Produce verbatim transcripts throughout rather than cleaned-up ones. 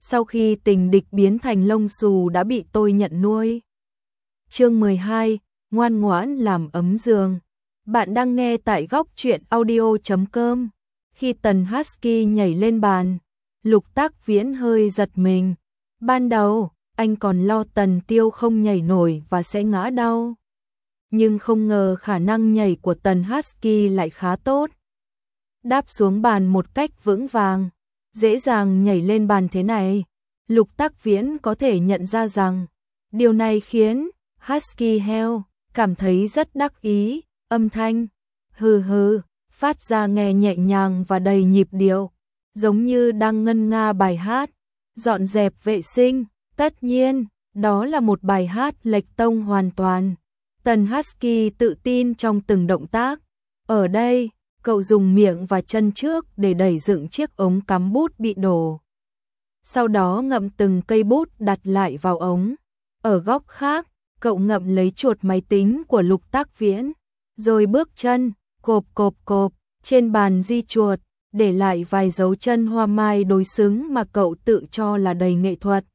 sau khi tình địch biến thành lông xù đã bị tôi nhận nuôi. Chương mười hai, ngoan ngoãn làm ấm giường. Bạn đang nghe tại góc truyện audio chấm com. Khi Tần Husky nhảy lên bàn, Lục Tác Viễn hơi giật mình. Ban đầu, anh còn lo Tần Tiêu không nhảy nổi và sẽ ngã đau. Nhưng không ngờ khả năng nhảy của Tần Husky lại khá tốt. Đáp xuống bàn một cách vững vàng, dễ dàng nhảy lên bàn thế này. Lục Tác Viễn có thể nhận ra rằng, điều này khiến Husky heo cảm thấy rất đắc ý, âm thanh hừ hừ phát ra nghe nhẹ nhàng và đầy nhịp điệu, giống như đang ngân nga bài hát. Dọn dẹp vệ sinh, tất nhiên, đó là một bài hát lệch tông hoàn toàn. Tần Husky tự tin trong từng động tác. Ở đây, cậu dùng miệng và chân trước để đẩy dựng chiếc ống cắm bút bị đổ. Sau đó ngậm từng cây bút đặt lại vào ống. Ở góc khác, cậu ngậm lấy chuột máy tính của Lục Tác Viễn, rồi bước chân, cộp cộp cộp, trên bàn di chuột, để lại vài dấu chân hoa mai đối xứng mà cậu tự cho là đầy nghệ thuật.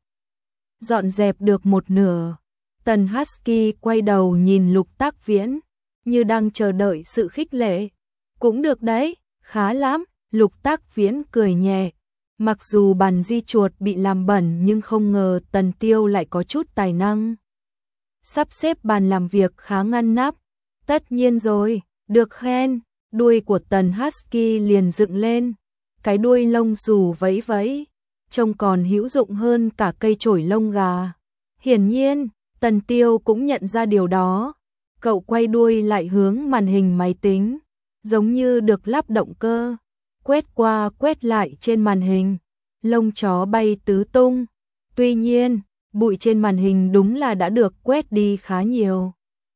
Dọn dẹp được một nửa, Tần Husky quay đầu nhìn Lục Tác Viễn, như đang chờ đợi sự khích lệ. Cũng được đấy, khá lắm, Lục Tác Viễn cười nhẹ. Mặc dù bàn di chuột bị làm bẩn nhưng không ngờ Tần Tiêu lại có chút tài năng. Sắp xếp bàn làm việc khá ngăn nắp. Tất nhiên rồi, được khen, đuôi của Tần Husky liền dựng lên. Cái đuôi lông xù vẫy vẫy, trông còn hữu dụng hơn cả cây chổi lông gà. Hiển nhiên, Tần Tiêu cũng nhận ra điều đó. Cậu quay đuôi lại hướng màn hình máy tính, giống như được lắp động cơ, quét qua quét lại trên màn hình, lông chó bay tứ tung. Tuy nhiên, bụi trên màn hình đúng là đã được quét đi khá nhiều.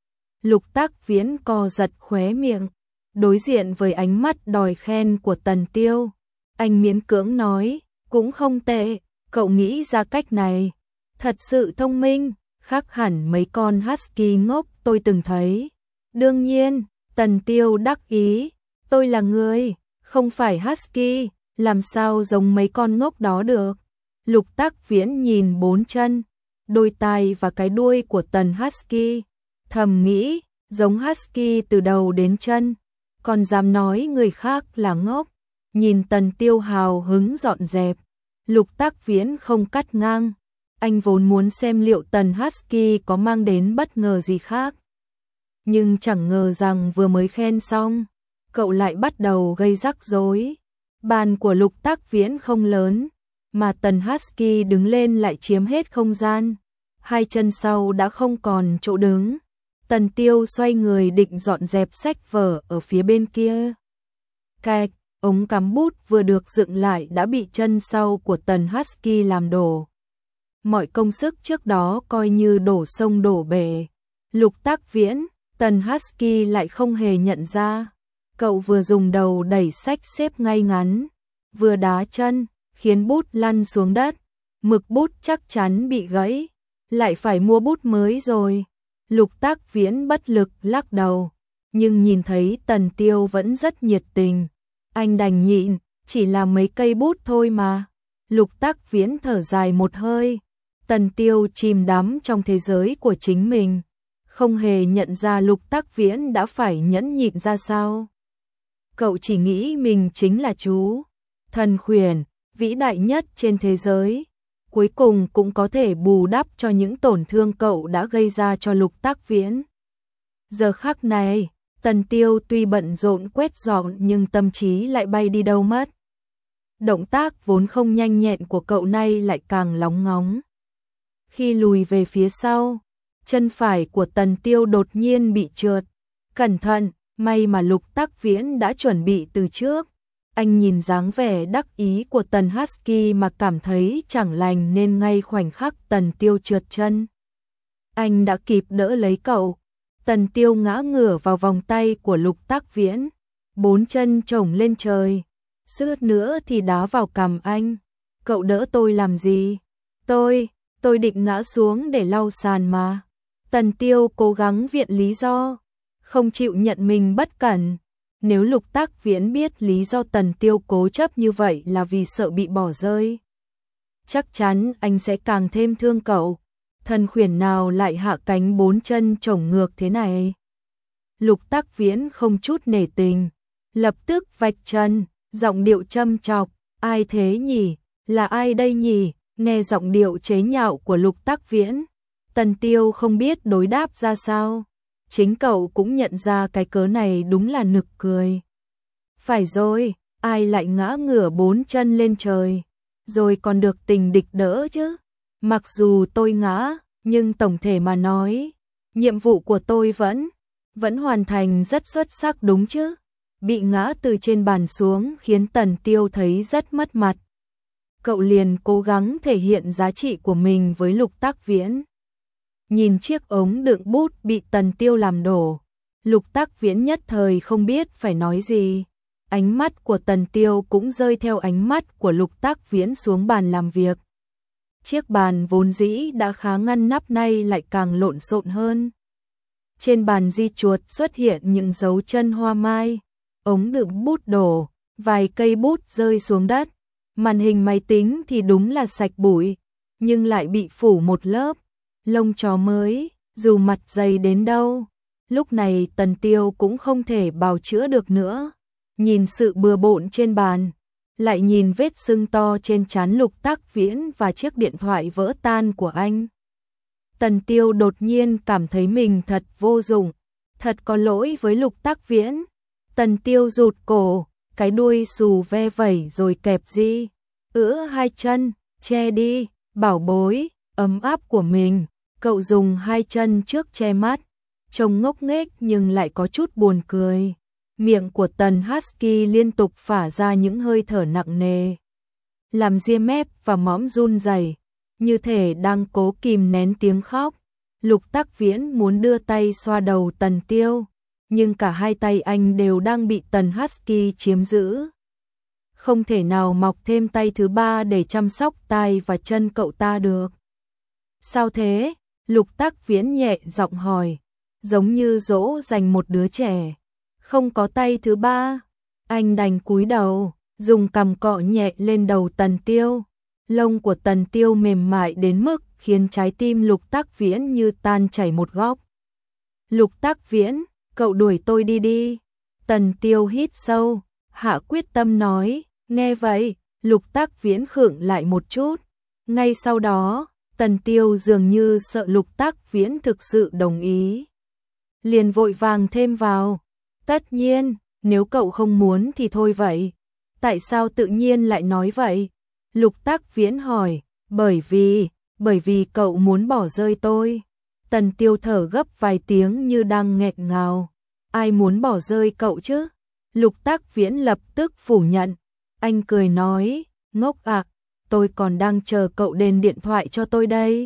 Lục Tác Viễn co giật khóe miệng, đối diện với ánh mắt đòi khen của Tần Tiêu. Anh miễn cưỡng nói, cũng không tệ, cậu nghĩ ra cách này. Thật sự thông minh, khác hẳn mấy con Husky ngốc tôi từng thấy. Đương nhiên, Tần Tiêu đắc ý, tôi là người, không phải Husky, làm sao giống mấy con ngốc đó được. Lục Tác Viễn nhìn bốn chân, đôi tai và cái đuôi của Tần Husky, thầm nghĩ, giống Husky từ đầu đến chân, còn dám nói người khác là ngốc. Nhìn Tần Tiêu hào hứng dọn dẹp, Lục Tác Viễn không cắt ngang. Anh vốn muốn xem liệu Tần Husky có mang đến bất ngờ gì khác. Nhưng chẳng ngờ rằng vừa mới khen xong, cậu lại bắt đầu gây rắc rối. Bàn của Lục Tác Viễn không lớn, mà Tần Husky đứng lên lại chiếm hết không gian. Hai chân sau đã không còn chỗ đứng. Tần Tiêu xoay người định dọn dẹp sách vở ở phía bên kia. Cạch, ống cắm bút vừa được dựng lại đã bị chân sau của Tần Husky làm đổ. Mọi công sức trước đó coi như đổ sông đổ bể. Lục Tác Viễn, Tần Husky lại không hề nhận ra. Cậu vừa dùng đầu đẩy sách xếp ngay ngắn, vừa đá chân, khiến bút lăn xuống đất. Mực bút chắc chắn bị gãy, lại phải mua bút mới rồi. Lục Tác Viễn bất lực lắc đầu, nhưng nhìn thấy Tần Tiêu vẫn rất nhiệt tình. Anh đành nhịn, chỉ là mấy cây bút thôi mà. Lục Tác Viễn thở dài một hơi. Tần Tiêu chìm đắm trong thế giới của chính mình, không hề nhận ra Lục Tác Viễn đã phải nhẫn nhịn ra sao. Cậu chỉ nghĩ mình chính là chú thần khuyển vĩ đại nhất trên thế giới, cuối cùng cũng có thể bù đắp cho những tổn thương cậu đã gây ra cho Lục Tác Viễn. Giờ khắc này, Tần Tiêu tuy bận rộn quét dọn nhưng tâm trí lại bay đi đâu mất. Động tác vốn không nhanh nhẹn của cậu nay lại càng lóng ngóng. Khi lùi về phía sau, chân phải của Tần Tiêu đột nhiên bị trượt. Cẩn thận, may mà Lục Tác Viễn đã chuẩn bị từ trước. Anh nhìn dáng vẻ đắc ý của Tần Husky mà cảm thấy chẳng lành nên ngay khoảnh khắc Tần Tiêu trượt chân, anh đã kịp đỡ lấy cậu. Tần Tiêu ngã ngửa vào vòng tay của Lục Tác Viễn, bốn chân chổng lên trời, suýt nữa thì đá vào cằm anh. Cậu đỡ tôi làm gì? Tôi, tôi định ngã xuống để lau sàn mà. Tần Tiêu cố gắng viện lý do, không chịu nhận mình bất cẩn. Nếu Lục Tác Viễn biết lý do Tần Tiêu cố chấp như vậy là vì sợ bị bỏ rơi, chắc chắn anh sẽ càng thêm thương cậu. Thần khuyển nào lại hạ cánh bốn chân chổng ngược thế này? Lục Tắc Viễn không chút nể tình, lập tức vạch chân, giọng điệu châm chọc, ai thế nhỉ? Là ai đây nhỉ? Nghe giọng điệu chế nhạo của Lục Tắc Viễn, Tần Tiêu không biết đối đáp ra sao. Chính cậu cũng nhận ra cái cớ này đúng là nực cười. Phải rồi, ai lại ngã ngửa bốn chân lên trời, rồi còn được tình địch đỡ chứ? Mặc dù tôi ngã, nhưng tổng thể mà nói, nhiệm vụ của tôi vẫn, vẫn hoàn thành rất xuất sắc đúng chứ? Bị ngã từ trên bàn xuống khiến Tần Tiêu thấy rất mất mặt. Cậu liền cố gắng thể hiện giá trị của mình với Lục Tắc Viễn. Nhìn chiếc ống đựng bút bị Tần Tiêu làm đổ, Lục Tắc Viễn nhất thời không biết phải nói gì. Ánh mắt của Tần Tiêu cũng rơi theo ánh mắt của Lục Tắc Viễn xuống bàn làm việc. Chiếc bàn vốn dĩ đã khá ngăn nắp nay lại càng lộn xộn hơn. Trên bàn di chuột xuất hiện những dấu chân hoa mai, ống đựng bút đổ, vài cây bút rơi xuống đất. Màn hình máy tính thì đúng là sạch bụi, nhưng lại bị phủ một lớp lông chó mới, dù mặt dày đến đâu. Lúc này Tần Tiêu cũng không thể bào chữa được nữa. Nhìn sự bừa bộn trên bàn, lại nhìn vết sưng to trên trán Lục Tắc Viễn và chiếc điện thoại vỡ tan của anh. Tần Tiêu đột nhiên cảm thấy mình thật vô dụng, thật có lỗi với Lục Tắc Viễn. Tần Tiêu rụt cổ, cái đuôi xù ve vẩy rồi kẹp di, ưỡi hai chân, che đi, bảo bối, ấm áp của mình. Cậu dùng hai chân trước che mắt, trông ngốc nghếch nhưng lại có chút buồn cười. Miệng của Tần Husky liên tục phả ra những hơi thở nặng nề, làm ria mép và mõm run rẩy, như thể đang cố kìm nén tiếng khóc. Lục Tắc Viễn muốn đưa tay xoa đầu Tần Tiêu, nhưng cả hai tay anh đều đang bị Tần Husky chiếm giữ. Không thể nào mọc thêm tay thứ ba để chăm sóc tai và chân cậu ta được. Sao thế? Lục Tắc Viễn nhẹ giọng hỏi, giống như dỗ dành một đứa trẻ. Không có tay thứ ba. Anh đành cúi đầu, dùng cằm cọ nhẹ lên đầu Tần Tiêu. Lông của Tần Tiêu mềm mại đến mức khiến trái tim Lục Tắc Viễn như tan chảy một góc. Lục Tắc Viễn, cậu đuổi tôi đi đi. Tần Tiêu hít sâu, hạ quyết tâm nói. Nghe vậy, Lục Tắc Viễn khựng lại một chút. Ngay sau đó, Tần Tiêu dường như sợ Lục Tắc Viễn thực sự đồng ý, liền vội vàng thêm vào. Tất nhiên, nếu cậu không muốn thì thôi vậy. Tại sao tự nhiên lại nói vậy? Lục Tắc Viễn hỏi. Bởi vì, bởi vì cậu muốn bỏ rơi tôi. Tần Tiêu thở gấp vài tiếng như đang nghẹn ngào. Ai muốn bỏ rơi cậu chứ? Lục Tắc Viễn lập tức phủ nhận. Anh cười nói, ngốc ạ, tôi còn đang chờ cậu đền điện thoại cho tôi đây.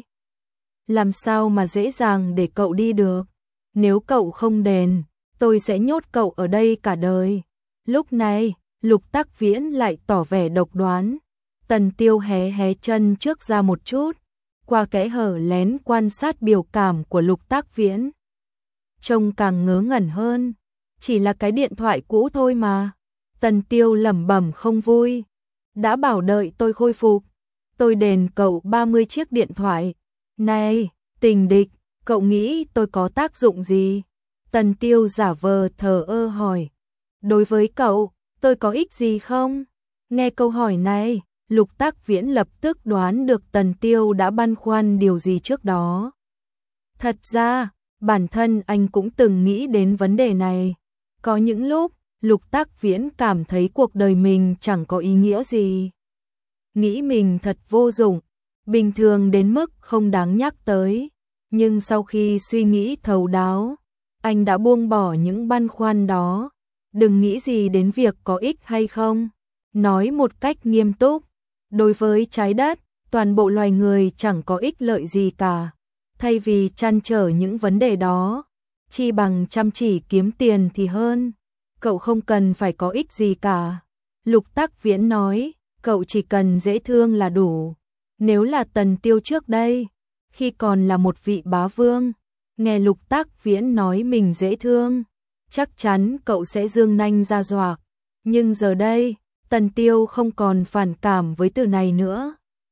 Làm sao mà dễ dàng để cậu đi được? Nếu cậu không đền, tôi sẽ nhốt cậu ở đây cả đời. Lúc này, Lục Tắc Viễn lại tỏ vẻ độc đoán. Tần Tiêu hé hé chân trước ra một chút, qua kẽ hở lén quan sát biểu cảm của Lục Tắc Viễn. Trông càng ngớ ngẩn hơn, chỉ là cái điện thoại cũ thôi mà. Tần Tiêu lẩm bẩm không vui. Đã bảo đợi tôi khôi phục, tôi đền cậu ba mươi chiếc điện thoại. Này, tình địch, cậu nghĩ tôi có tác dụng gì? Tần Tiêu giả vờ thờ ơ hỏi. Đối với cậu, tôi có ích gì không? Nghe câu hỏi này, Lục Tắc Viễn lập tức đoán được Tần Tiêu đã băn khoăn điều gì trước đó. Thật ra, bản thân anh cũng từng nghĩ đến vấn đề này. Có những lúc, Lục Tắc Viễn cảm thấy cuộc đời mình chẳng có ý nghĩa gì. Nghĩ mình thật vô dụng, bình thường đến mức không đáng nhắc tới. Nhưng sau khi suy nghĩ thấu đáo, anh đã buông bỏ những băn khoăn đó. Đừng nghĩ gì đến việc có ích hay không. Nói một cách nghiêm túc, đối với trái đất, toàn bộ loài người chẳng có ích lợi gì cả. Thay vì trăn trở những vấn đề đó, chi bằng chăm chỉ kiếm tiền thì hơn. Cậu không cần phải có ích gì cả. Lục Tắc Viễn nói, cậu chỉ cần dễ thương là đủ. Nếu là Tần Tiêu trước đây, khi còn là một vị bá vương, nghe Lục Tắc Viễn nói mình dễ thương, chắc chắn cậu sẽ giương nanh ra dọa. Nhưng giờ đây, Tần Tiêu không còn phản cảm với từ này nữa.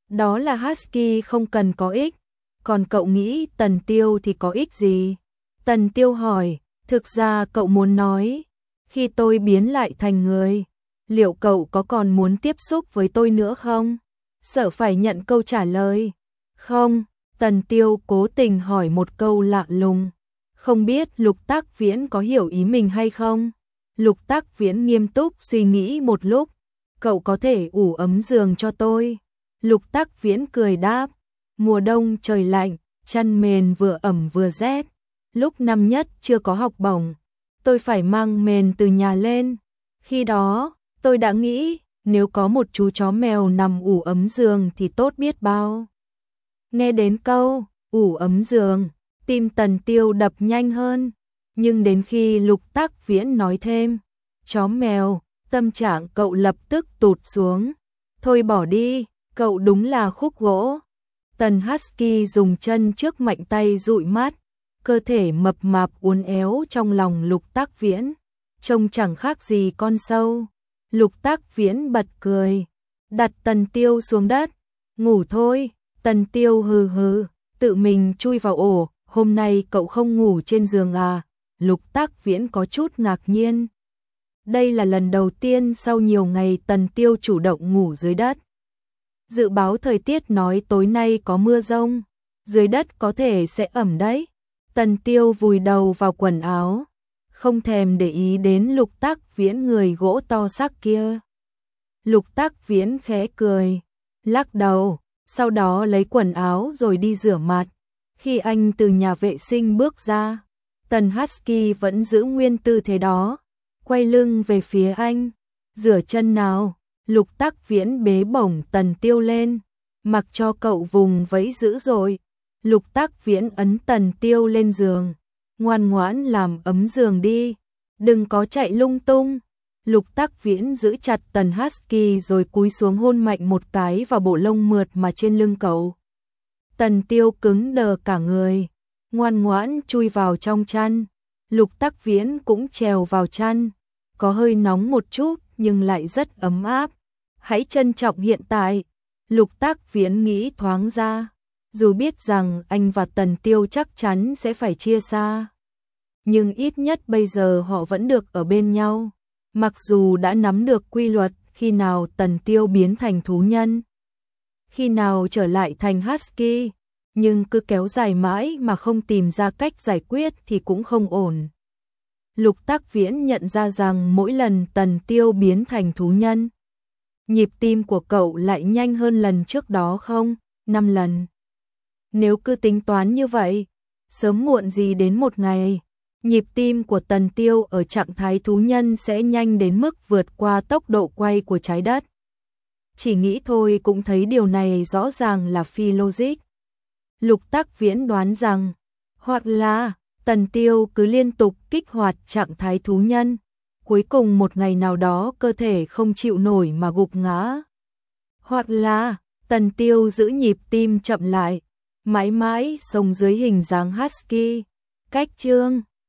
Đó là Husky không cần có ích. Còn cậu nghĩ Tần Tiêu thì có ích gì? Tần Tiêu hỏi, thực ra cậu muốn nói, khi tôi biến lại thành người, liệu cậu có còn muốn tiếp xúc với tôi nữa không? Sợ phải nhận câu trả lời. Không, Tần Tiêu cố tình hỏi một câu lạ lùng. Không biết Lục Tắc Viễn có hiểu ý mình hay không? Lục Tắc Viễn nghiêm túc suy nghĩ một lúc. Cậu có thể ủ ấm giường cho tôi. Lục Tắc Viễn cười đáp. Mùa đông trời lạnh, chăn mền vừa ẩm vừa rét. Lúc năm nhất chưa có học bổng, tôi phải mang mền từ nhà lên. Khi đó, tôi đã nghĩ, nếu có một chú chó mèo nằm ủ ấm giường thì tốt biết bao. Nghe đến câu, ủ ấm giường, tim Tần Tiêu đập nhanh hơn. Nhưng đến khi Lục Tắc Viễn nói thêm, chó mèo, tâm trạng cậu lập tức tụt xuống. Thôi bỏ đi, cậu đúng là khúc gỗ. Tần Husky dùng chân trước mạnh tay dụi mắt, cơ thể mập mạp uốn éo trong lòng Lục Tắc Viễn, trông chẳng khác gì con sâu. Lục Tắc Viễn bật cười, đặt Tần Tiêu xuống đất, ngủ thôi. Tần Tiêu hừ hừ, tự mình chui vào ổ, hôm nay cậu không ngủ trên giường à? Lục Tắc Viễn có chút ngạc nhiên. Đây là lần đầu tiên sau nhiều ngày Tần Tiêu chủ động ngủ dưới đất. Dự báo thời tiết nói tối nay có mưa rông, dưới đất có thể sẽ ẩm đấy. Tần Tiêu vùi đầu vào quần áo, không thèm để ý đến Lục Tắc Viễn người gỗ to xác kia. Lục Tắc Viễn khẽ cười, lắc đầu, sau đó lấy quần áo rồi đi rửa mặt. Khi anh từ nhà vệ sinh bước ra, Tần Husky vẫn giữ nguyên tư thế đó, quay lưng về phía anh. Rửa chân nào? Lục Tắc Viễn bế bổng Tần Tiêu lên, mặc cho cậu vùng vẫy dữ dội. Lục Tắc Viễn ấn Tần Tiêu lên giường, ngoan ngoãn làm ấm giường đi, đừng có chạy lung tung. Lục Tắc Viễn giữ chặt Tần Husky rồi cúi xuống hôn mạnh một cái vào bộ lông mượt mà trên lưng cậu. Tần Tiêu cứng đờ cả người, ngoan ngoãn chui vào trong chăn. Lục Tắc Viễn cũng trèo vào chăn, có hơi nóng một chút nhưng lại rất ấm áp. Hãy trân trọng hiện tại. Lục Tắc Viễn nghĩ thoáng ra, dù biết rằng anh và Tần Tiêu chắc chắn sẽ phải chia xa, nhưng ít nhất bây giờ họ vẫn được ở bên nhau. Mặc dù đã nắm được quy luật khi nào Tần Tiêu biến thành thú nhân, khi nào trở lại thành Husky, nhưng cứ kéo dài mãi mà không tìm ra cách giải quyết thì cũng không ổn. Lục Tắc Viễn nhận ra rằng mỗi lần Tần Tiêu biến thành thú nhân, nhịp tim của cậu lại nhanh hơn lần trước đó không, năm lần. Nếu cứ tính toán như vậy, sớm muộn gì đến một ngày, nhịp tim của Tần Tiêu ở trạng thái thú nhân sẽ nhanh đến mức vượt qua tốc độ quay của trái đất. Chỉ nghĩ thôi cũng thấy điều này rõ ràng là phi logic. Lục Tắc Viễn đoán rằng, hoặc là Tần Tiêu cứ liên tục kích hoạt trạng thái thú nhân, cuối cùng một ngày nào đó cơ thể không chịu nổi mà gục ngã. Hoặc là Tần Tiêu giữ nhịp tim chậm lại, mãi mãi sống dưới hình dáng Husky. Cách chương